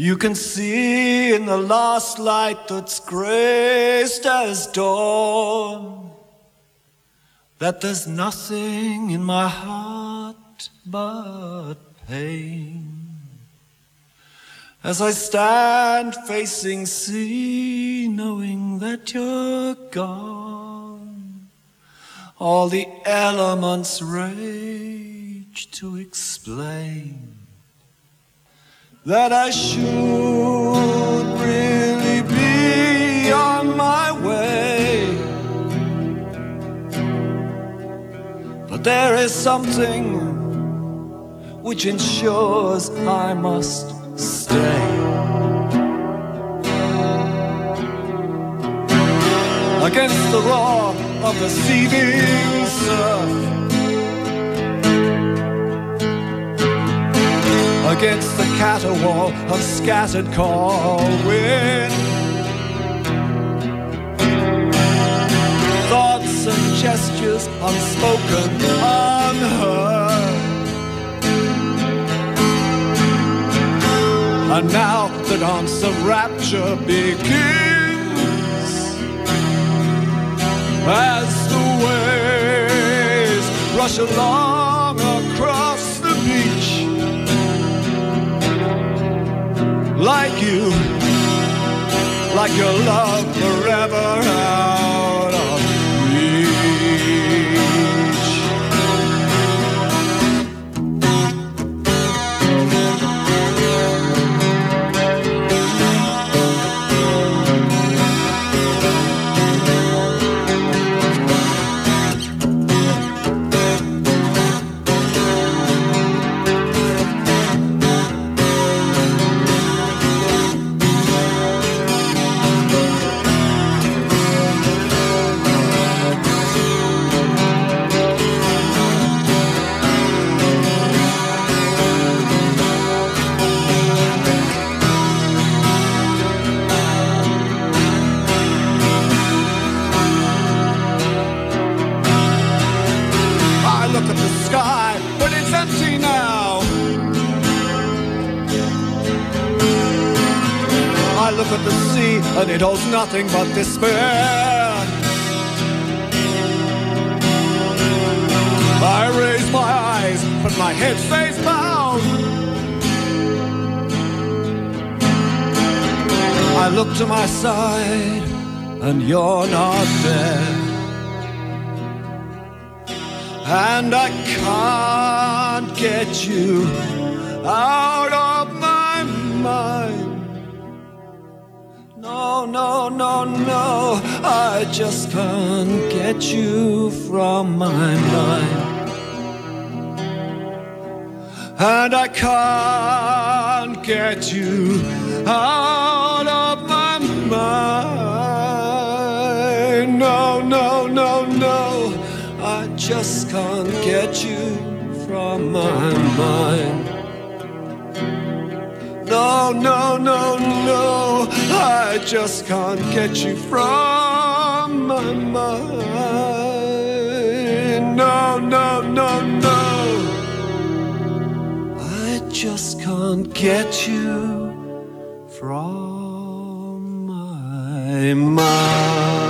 You can see in the last light that's graced as dawn that there's nothing in my heart but pain. As I stand facing sea, knowing that you're gone, all the elements rage to explain that I should really be on my way. But there is something which ensures I must stay. Against the roar of the seething surf, against the caterwaul of scattered cold wind, thoughts and gestures unspoken, unheard. And now the dance of rapture begins as the waves rush along across the beach. Like you, like your love forever out of reach. Look at the sea and it holds nothing but despair. I raise my eyes but my head stays bowed. I look to my side and you're not there, and I can't get you out of my mind. No, no, no, no, I just can't get you from my mind. And I can't get you out of my mind. No, no, no, no, I just can't get you from my mind. No, no, no, no, I just can't get you from my mind. No, no, no, no, I just can't get you from my mind.